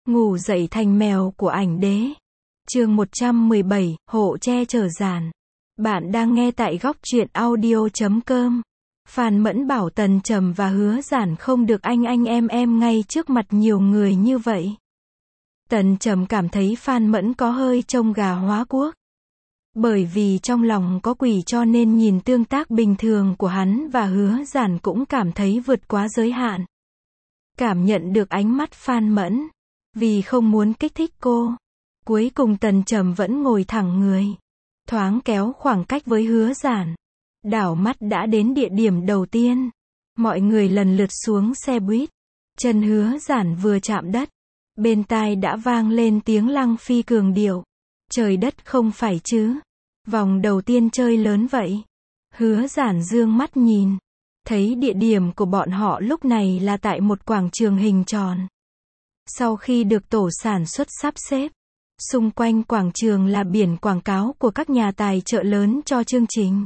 Ngủ dậy thành mèo của ảnh đế. Chương 117, hộ che chở giản. Bạn đang nghe tại góc truyện audio.com. Phan Mẫn bảo Tần Trầm và Hứa Giản không được anh em ngay trước mặt nhiều người như vậy. Tần Trầm cảm thấy Phan Mẫn có hơi trông gà hóa cuốc. Bởi vì trong lòng có quỷ cho nên nhìn tương tác bình thường của hắn và Hứa Giản cũng cảm thấy vượt quá giới hạn. Cảm nhận được ánh mắt Phan Mẫn. Vì không muốn kích thích cô. Cuối cùng Tần Trầm vẫn ngồi thẳng người. Thoáng kéo khoảng cách với Hứa Giản. Đảo mắt đã đến địa điểm đầu tiên. Mọi người lần lượt xuống xe buýt. Chân Hứa Giản vừa chạm đất. Bên tai đã vang lên tiếng Lăng Phi cường điệu. Trời đất không phải chứ. Vòng đầu tiên chơi lớn vậy. Hứa Giản dương mắt nhìn. Thấy địa điểm của bọn họ lúc này là tại một quảng trường hình tròn. Sau khi được tổ sản xuất sắp xếp, xung quanh quảng trường là biển quảng cáo của các nhà tài trợ lớn cho chương trình.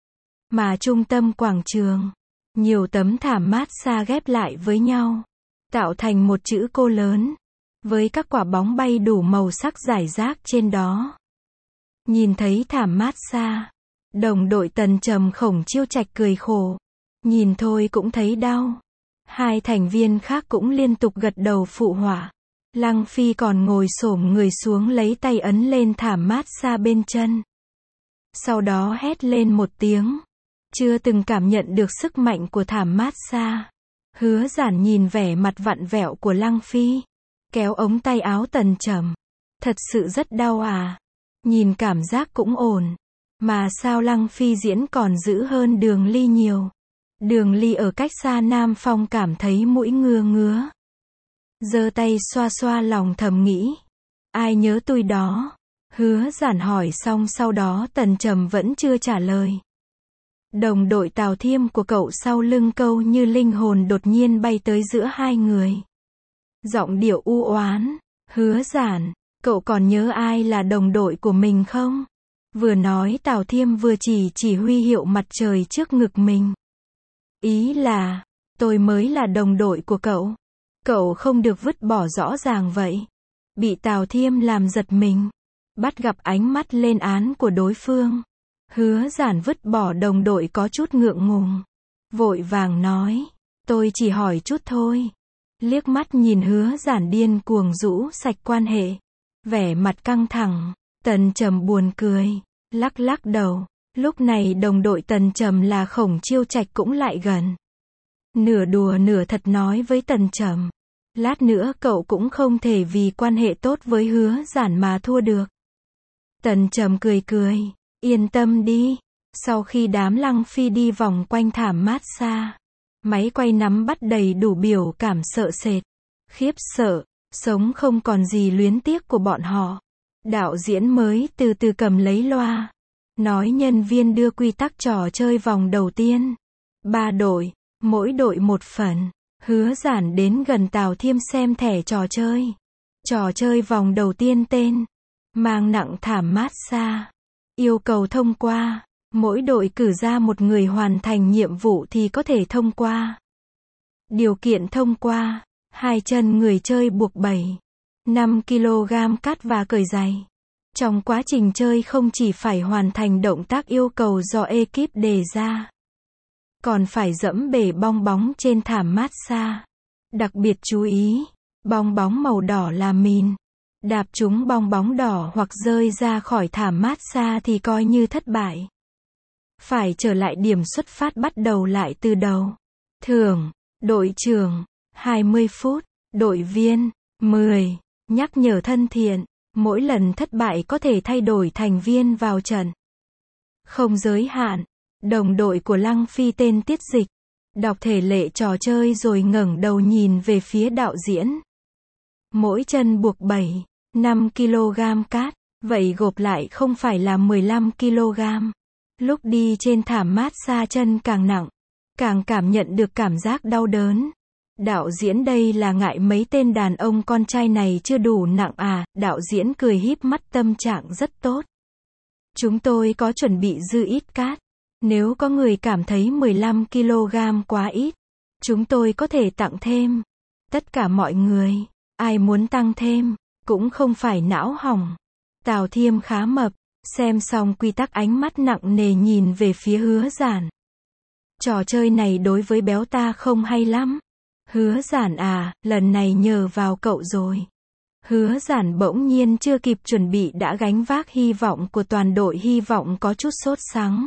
Mà trung tâm quảng trường, nhiều tấm thảm mát xa ghép lại với nhau, tạo thành một chữ cô lớn, với các quả bóng bay đủ màu sắc rải rác trên đó. Nhìn thấy thảm mát xa, đồng đội Tần Trầm Khổng Chiêu Trạch cười khổ. Nhìn thôi cũng thấy đau. Hai thành viên khác cũng liên tục gật đầu phụ họa. Lăng Phi còn ngồi xổm người xuống lấy tay ấn lên thảm mát xa bên chân. Sau đó hét lên một tiếng. Chưa từng cảm nhận được sức mạnh của thảm mát xa. Hứa Giản nhìn vẻ mặt vặn vẹo của Lăng Phi. Kéo ống tay áo Tần Trầm. Thật sự rất đau à. Nhìn cảm giác cũng ổn. Mà sao Lăng Phi diễn còn dữ hơn Đường Ly nhiều. Đường Ly ở cách xa Nam Phong cảm thấy mũi ngứa ngứa. Giơ tay xoa xoa lòng thầm nghĩ. Ai nhớ tôi đó? Hứa Giản hỏi xong sau đó Tần Trầm vẫn chưa trả lời. Đồng đội Tào Thiêm của cậu sau lưng câu như linh hồn đột nhiên bay tới giữa hai người. Giọng điệu u oán. Hứa Giản, cậu còn nhớ ai là đồng đội của mình không? Vừa nói Tào Thiêm vừa chỉ huy hiệu mặt trời trước ngực mình. Ý là, tôi mới là đồng đội của cậu. Cậu không được vứt bỏ rõ ràng vậy. Bị Tào Thiêm làm giật mình. Bắt gặp ánh mắt lên án của đối phương. Hứa Giản vứt bỏ đồng đội có chút ngượng ngùng. Vội vàng nói, tôi chỉ hỏi chút thôi. Liếc mắt nhìn Hứa Giản điên cuồng rũ sạch quan hệ. Vẻ mặt căng thẳng, Tần Trầm buồn cười, lắc lắc đầu. Lúc này đồng đội Tần Trầm là Khổng Chiêu Trạch cũng lại gần. Nửa đùa nửa thật nói với Tần Trầm. Lát nữa cậu cũng không thể vì quan hệ tốt với Hứa Giản mà thua được. Tần Trầm cười cười. Yên tâm đi. Sau khi đám Lăng Phi đi vòng quanh thảm mát xa. Máy quay nắm bắt đầy đủ biểu cảm sợ sệt. Khiếp sợ. Sống không còn gì luyến tiếc của bọn họ. Đạo diễn mới từ từ cầm lấy loa. Nói nhân viên đưa quy tắc trò chơi vòng đầu tiên. 3 đội, mỗi đội một phần. Hứa Giản đến gần Tào Thiêm xem thẻ trò chơi. Trò chơi vòng đầu tiên tên. Mang nặng thảm mát xa. Yêu cầu thông qua. Mỗi đội cử ra một người hoàn thành nhiệm vụ thì có thể thông qua. Điều kiện thông qua. 2 chân người chơi buộc 5 kg cát và cởi giày. Trong quá trình chơi không chỉ phải hoàn thành động tác yêu cầu do ekip đề ra, còn phải dẫm bể bong bóng trên thảm mát xa. Đặc biệt chú ý, bong bóng màu đỏ là mìn. Đạp trúng bong bóng đỏ hoặc rơi ra khỏi thảm mát xa thì coi như thất bại. Phải trở lại điểm xuất phát bắt đầu lại từ đầu. Thưởng, đội trưởng, 20 phút, đội viên, 10, nhắc nhở thân thiện. Mỗi lần thất bại có thể thay đổi thành viên vào trận. Không giới hạn. Đồng đội của Lăng Phi tên Tiết Dịch. Đọc thể lệ trò chơi rồi ngẩng đầu nhìn về phía đạo diễn. Mỗi chân buộc 5 kg cát. Vậy gộp lại không phải là 15 kg. Lúc đi trên thảm mát xa chân càng nặng. Càng cảm nhận được cảm giác đau đớn. Đạo diễn đây là ngại mấy tên đàn ông con trai này chưa đủ nặng à, đạo diễn cười híp mắt tâm trạng rất tốt. Chúng tôi có chuẩn bị dư ít cát. Nếu có người cảm thấy 15 kg quá ít, chúng tôi có thể tặng thêm. Tất cả mọi người Ai muốn tăng thêm, cũng không phải não hỏng. Tào Thiêm khá mập, xem xong quy tắc ánh mắt nặng nề nhìn về phía Hứa Giản. Trò chơi này đối với béo ta không hay lắm. Hứa Giản à, lần này nhờ vào cậu rồi. Hứa Giản bỗng nhiên chưa kịp chuẩn bị đã gánh vác hy vọng của toàn đội, hy vọng có chút sốt sắng.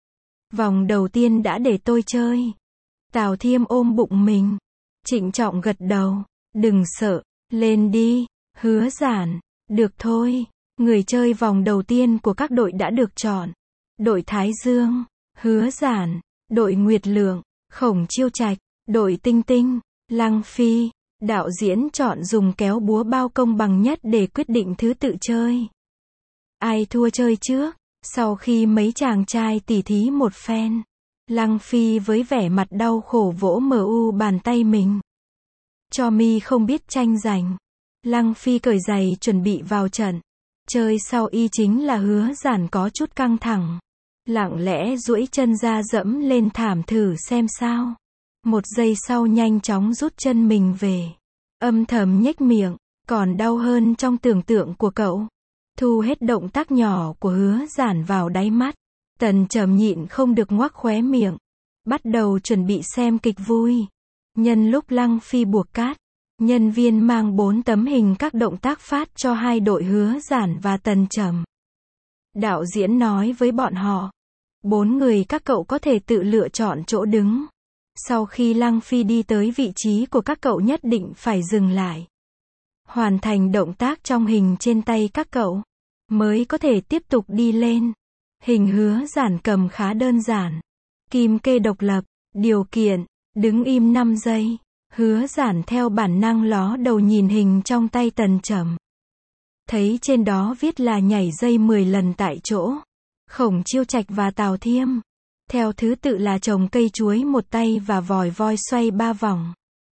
Vòng đầu tiên đã để tôi chơi. Tào Thiêm ôm bụng mình, trịnh trọng gật đầu. Đừng sợ, lên đi. Hứa Giản, được thôi. Người chơi vòng đầu tiên của các đội đã được chọn. Đội Thái Dương, Hứa Giản, đội Nguyệt Lượng, Khổng Chiêu Trạch, đội Tinh Tinh, Lăng Phi. Đạo diễn chọn dùng kéo búa bao công bằng nhất để quyết định thứ tự chơi. Ai thua chơi trước? Sau khi mấy chàng trai tỉ thí một phen, Lăng Phi với vẻ mặt đau khổ vỗ mu bàn tay mình. Cho mi không biết tranh giành. Lăng Phi cởi giày chuẩn bị vào trận. Chơi sau y chính là Hứa Giản có chút căng thẳng. Lặng lẽ duỗi chân ra dẫm lên thảm thử xem sao. Một giây sau nhanh chóng rút chân mình về. Âm thầm nhếch miệng, còn đau hơn trong tưởng tượng của cậu. Thu hết động tác nhỏ của Hứa Giản vào đáy mắt. Tần Trầm nhịn không được ngoác khóe miệng. Bắt đầu chuẩn bị xem kịch vui. Nhân lúc Lăng Phi buộc cát, nhân viên mang 4 tấm hình các động tác phát cho hai đội Hứa Giản và Tần Trầm. Đạo diễn nói với bọn họ, 4 người các cậu có thể tự lựa chọn chỗ đứng. Sau khi Lăng Phi đi tới vị trí của các cậu nhất định phải dừng lại. Hoàn thành động tác trong hình trên tay các cậu, mới có thể tiếp tục đi lên. Hình Hứa Giản cầm khá đơn giản. Kim kê độc lập, điều kiện, đứng im 5 giây. Hứa Giản theo bản năng ló đầu nhìn hình trong tay Tần Trầm. Thấy trên đó viết là nhảy dây 10 lần tại chỗ. Khổng Chiêu Trạch và Tào Thiêm. Theo thứ tự là trồng cây chuối một tay và vòi voi xoay 3 vòng.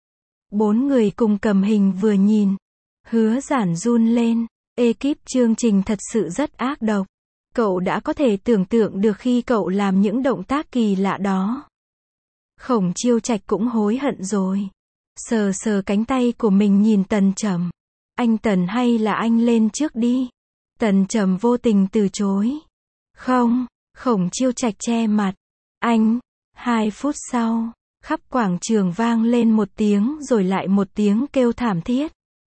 4 người cùng cầm hình vừa nhìn. Hứa Giản run lên. Ekip chương trình thật sự rất ác độc. Cậu đã có thể tưởng tượng được khi cậu làm những động tác kỳ lạ đó. Khổng Chiêu Trạch cũng hối hận rồi. Sờ sờ cánh tay của mình nhìn Tần Trầm. Anh Tần hay là anh lên trước đi. Tần Trầm vô tình từ chối. Không, Khổng Chiêu Trạch che mặt. Anh. 2 phút sau, khắp quảng trường vang lên một tiếng rồi lại một tiếng kêu thảm thiết.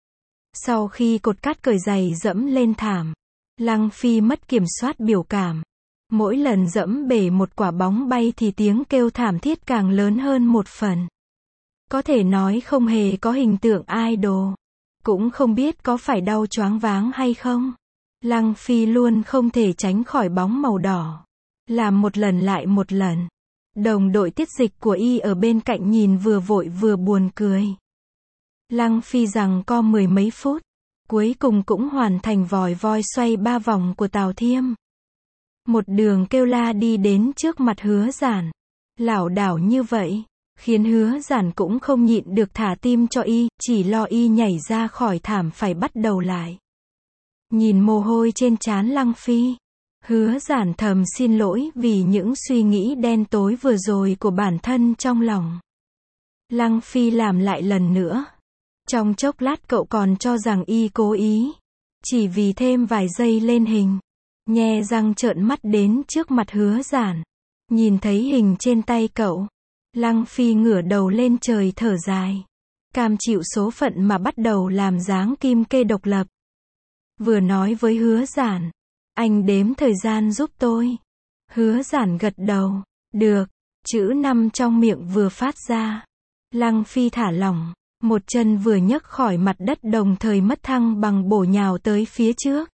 Sau khi cột cát cởi giày dẫm lên thảm, Lăng Phi mất kiểm soát biểu cảm. Mỗi lần dẫm bể một quả bóng bay thì tiếng kêu thảm thiết càng lớn hơn một phần. Có thể nói không hề có hình tượng idol. Cũng không biết có phải đau choáng váng hay không. Lăng Phi luôn không thể tránh khỏi bóng màu đỏ. Làm một lần lại một lần. Đồng đội tiết dịch của y ở bên cạnh nhìn vừa vội vừa buồn cười. Lăng Phi giằng co 10 mấy phút. Cuối cùng cũng hoàn thành vòi voi xoay 3 vòng của Tào Thiêm. Một đường kêu la đi đến trước mặt Hứa Giản. Lảo đảo như vậy, khiến Hứa Giản cũng không nhịn được thả tim cho y, chỉ lo y nhảy ra khỏi thảm phải bắt đầu lại. Nhìn mồ hôi trên trán Lăng Phi, Hứa Giản thầm xin lỗi vì những suy nghĩ đen tối vừa rồi của bản thân trong lòng. Lăng Phi làm lại lần nữa. Trong chốc lát cậu còn cho rằng y cố ý. Chỉ vì thêm vài giây lên hình. Nhe răng trợn mắt đến trước mặt Hứa Giản. Nhìn thấy hình trên tay cậu. Lăng Phi ngửa đầu lên trời thở dài. Cam chịu số phận mà bắt đầu làm dáng kim kê độc lập. Vừa nói với Hứa Giản. Anh đếm thời gian giúp tôi. Hứa Giản gật đầu. Được. Chữ 5 trong miệng vừa phát ra. Lăng Phi thả lỏng. Một chân vừa nhấc khỏi mặt đất đồng thời mất thăng bằng bổ nhào tới phía trước.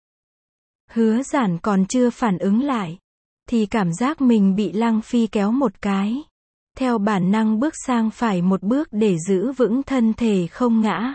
Hứa Giản còn chưa phản ứng lại. Thì cảm giác mình bị Lăng Phi kéo một cái. Theo bản năng bước sang phải một bước để giữ vững thân thể không ngã.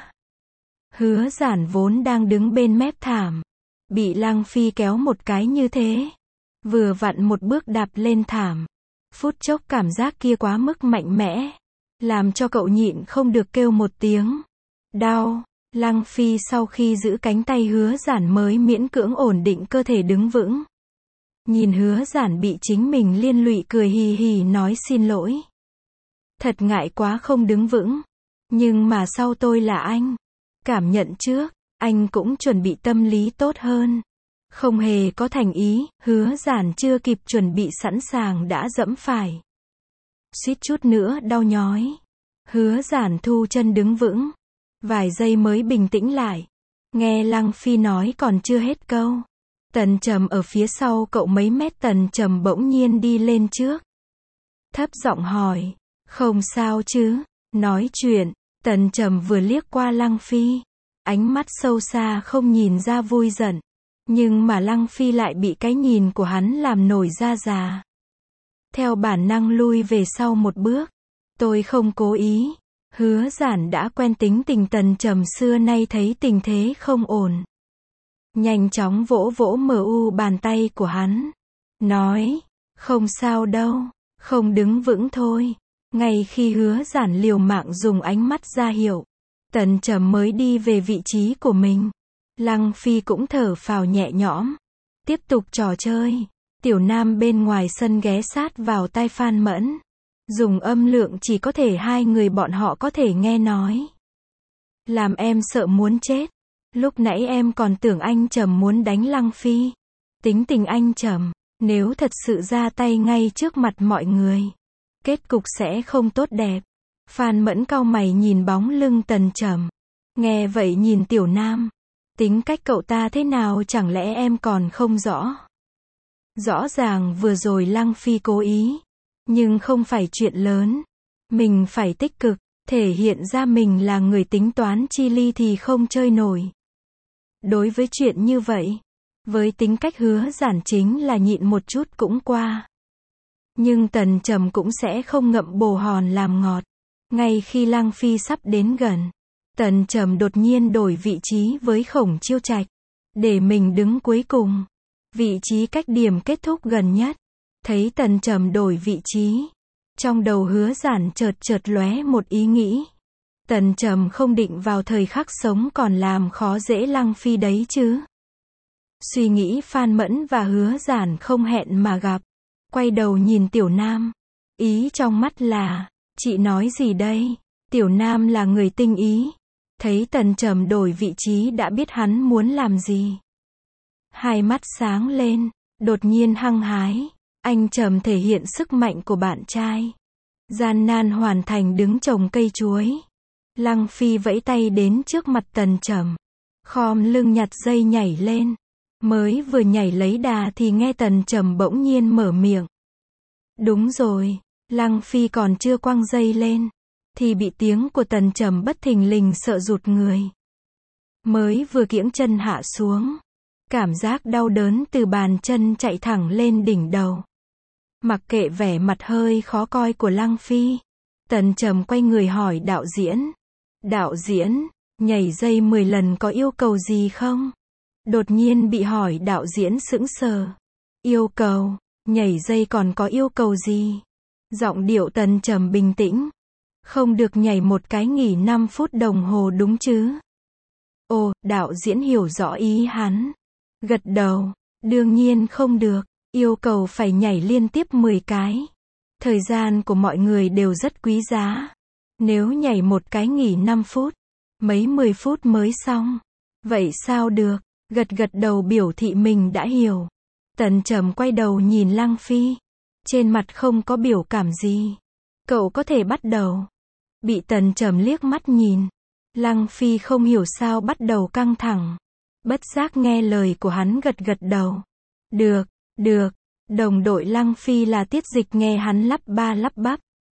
Hứa Giản vốn đang đứng bên mép thảm. Bị Lăng Phi kéo một cái như thế. Vừa vặn một bước đạp lên thảm. Phút chốc cảm giác kia quá mức mạnh mẽ. Làm cho cậu nhịn không được kêu một tiếng. Đau. Lăng Phi sau khi giữ cánh tay Hứa Giản mới miễn cưỡng ổn định cơ thể đứng vững. Nhìn Hứa Giản bị chính mình liên lụy cười hì hì nói xin lỗi. Thật ngại quá không đứng vững. Nhưng mà sau tôi là anh. cảm nhận trước, anh cũng chuẩn bị tâm lý tốt hơn. Không hề có thành ý, Hứa Giản chưa kịp chuẩn bị sẵn sàng đã dẫm phải. Suýt chút nữa đau nhói. Hứa Giản thu chân đứng vững. Vài giây mới bình tĩnh lại. Nghe Lăng Phi nói còn chưa hết câu. Tần Trầm ở phía sau cậu mấy mét. Tần Trầm bỗng nhiên đi lên trước. Thấp giọng hỏi. Không sao chứ? Nói chuyện. Tần Trầm vừa liếc qua Lăng Phi. Ánh mắt sâu xa không nhìn ra vui giận. Nhưng mà Lăng Phi lại bị cái nhìn của hắn làm nổi da gà. Theo bản năng lui về sau một bước. Tôi không cố ý. Hứa Giản đã quen tính tình Tần Trầm xưa nay thấy tình thế không ổn. Nhanh chóng vỗ vỗ bàn tay của hắn. Nói, không sao đâu, không đứng vững thôi. Ngay khi Hứa Giản liều mạng dùng ánh mắt ra hiệu, Tần Trầm mới đi về vị trí của mình. Lăng Phi cũng thở phào nhẹ nhõm. Tiếp tục trò chơi. Tiểu Nam bên ngoài sân ghé sát vào tai Phan Mẫn. Dùng âm lượng chỉ có thể hai người bọn họ có thể nghe nói. Làm em sợ muốn chết. Lúc nãy em còn tưởng anh Trầm muốn đánh Lăng Phi. Tính tình anh Trầm, nếu thật sự ra tay ngay trước mặt mọi người, kết cục sẽ không tốt đẹp. Phan Mẫn cau mày nhìn bóng lưng Tần Trầm. Nghe vậy nhìn Tiểu Nam. Tính cách cậu ta thế nào chẳng lẽ em còn không rõ? Rõ ràng vừa rồi Lăng Phi cố ý. Nhưng không phải chuyện lớn. Mình phải tích cực, thể hiện ra mình là người tính toán chi ly thì không chơi nổi. Đối với chuyện như vậy, với tính cách Hứa Giản chính là nhịn một chút cũng qua. Nhưng Tần Trầm cũng sẽ không ngậm bồ hòn làm ngọt. Ngay khi Lăng Phi sắp đến gần, Tần Trầm đột nhiên đổi vị trí với Khổng Chiêu Trạch, để mình đứng cuối cùng. Vị trí cách điểm kết thúc gần nhất. Thấy Tần Trầm đổi vị trí, trong đầu Hứa Giản chợt lóe một ý nghĩ. Tần Trầm không định vào thời khắc sống còn làm khó dễ Lăng Phi đấy chứ. Suy nghĩ Phan Mẫn và Hứa Giản không hẹn mà gặp. Quay đầu nhìn Tiểu Nam. Ý trong mắt là, chị nói gì đây? Tiểu Nam là người tinh ý. Thấy Tần Trầm đổi vị trí đã biết hắn muốn làm gì. Hai mắt sáng lên, đột nhiên hăng hái. Anh Trầm thể hiện sức mạnh của bạn trai. Gian nan hoàn thành đứng trồng cây chuối. Lăng Phi vẫy tay đến trước mặt Tần Trầm. Khom lưng nhặt dây nhảy lên. Mới vừa nhảy lấy đà thì nghe Tần Trầm bỗng nhiên mở miệng. Đúng rồi, Lăng Phi còn chưa quăng dây lên. Thì bị tiếng của Tần Trầm bất thình lình sợ rụt người. Mới vừa kiễng chân hạ xuống. Cảm giác đau đớn từ bàn chân chạy thẳng lên đỉnh đầu. Mặc kệ vẻ mặt hơi khó coi của Lăng Phi, Tần Trầm quay người hỏi đạo diễn. Đạo diễn, nhảy dây 10 lần có yêu cầu gì không? Đột nhiên bị hỏi đạo diễn sững sờ. Yêu cầu, nhảy dây còn có yêu cầu gì? Giọng điệu Tần Trầm bình tĩnh. Không được nhảy một cái nghỉ 5 phút đồng hồ đúng chứ? Ồ, đạo diễn hiểu rõ ý hắn. Gật đầu, đương nhiên không được. Yêu cầu phải nhảy liên tiếp 10 cái. Thời gian của mọi người đều rất quý giá. Nếu nhảy một cái nghỉ 5 phút, mấy 10 phút mới xong. Vậy sao được? Gật đầu biểu thị mình đã hiểu. Tần Trầm quay đầu nhìn Lăng Phi. Trên mặt không có biểu cảm gì. Cậu có thể bắt đầu. Bị Tần Trầm liếc mắt nhìn. Lăng Phi không hiểu sao bắt đầu căng thẳng. Bất giác nghe lời của hắn gật đầu. Được. Đồng đội Lăng Phi là Tiết Dịch nghe hắn lắp bắp.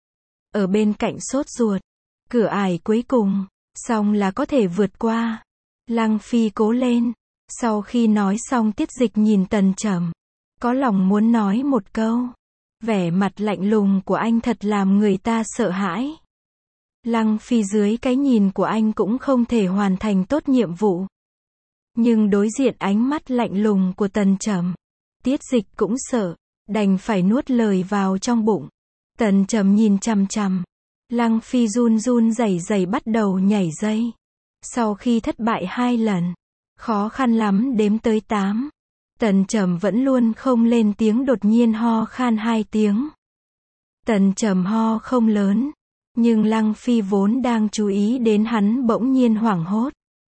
Ở bên cạnh sốt ruột. Cửa ải cuối cùng, xong là có thể vượt qua. Lăng Phi cố lên. Sau khi nói xong Tiết Dịch nhìn Tần Trầm. Có lòng muốn nói một câu. Vẻ mặt lạnh lùng của anh thật làm người ta sợ hãi. Lăng Phi dưới cái nhìn của anh cũng không thể hoàn thành tốt nhiệm vụ. Nhưng đối diện ánh mắt lạnh lùng của Tần Trầm, Tiết Dịch cũng sợ, đành phải nuốt lời vào trong bụng. Tần Trầm nhìn chằm chằm. Lăng Phi run rẩy bắt đầu nhảy dây. Sau khi thất bại 2 lần, khó khăn lắm đếm tới 8. Tần Trầm vẫn luôn không lên tiếng, đột nhiên ho khan 2 tiếng. Tần Trầm ho không lớn, nhưng Lăng Phi vốn đang chú ý đến hắn bỗng nhiên hoảng hốt.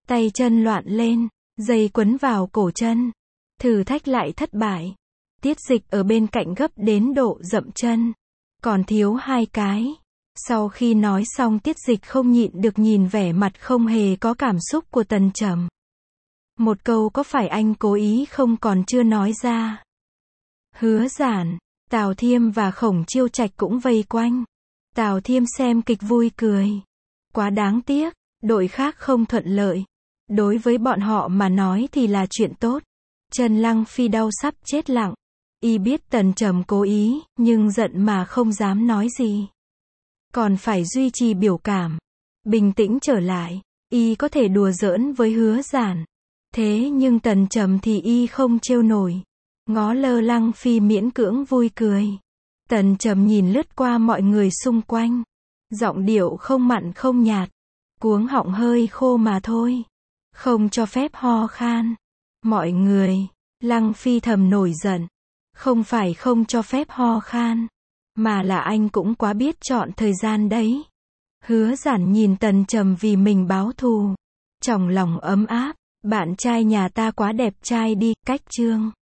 Tay chân loạn lên, dây quấn vào cổ chân. Thử thách lại thất bại. Tiết Dịch ở bên cạnh gấp đến độ dậm chân. Còn thiếu 2 cái. Sau khi nói xong Tiết Dịch không nhịn được nhìn vẻ mặt không hề có cảm xúc của Tần Trầm. Một câu có phải anh cố ý không còn chưa nói ra. Hứa Giản, Tào Thiêm và Khổng Chiêu Trạch cũng vây quanh. Tào Thiêm xem kịch vui cười. Quá đáng tiếc, đội khác không thuận lợi. Đối với bọn họ mà nói thì là chuyện tốt. Trần Lăng Phi đau sắp chết lặng. Y biết Tần Trầm cố ý, nhưng giận mà không dám nói gì. Còn phải duy trì biểu cảm. Bình tĩnh trở lại. Y có thể đùa giỡn với Hứa Giản. Thế nhưng Tần Trầm thì Y không trêu nổi. Ngó Lơ Lăng Phi miễn cưỡng vui cười. Tần Trầm nhìn lướt qua mọi người xung quanh. Giọng điệu không mặn không nhạt. Cuống họng hơi khô mà thôi. Không cho phép ho khan. Mọi người, Lăng Phi thầm nổi giận. Không phải không cho phép ho khan. Mà là anh cũng quá biết chọn thời gian đấy. Hứa Giản nhìn Tần Trầm vì mình báo thù. Trong lòng ấm áp. Bạn trai nhà ta quá đẹp trai đi, cách chương.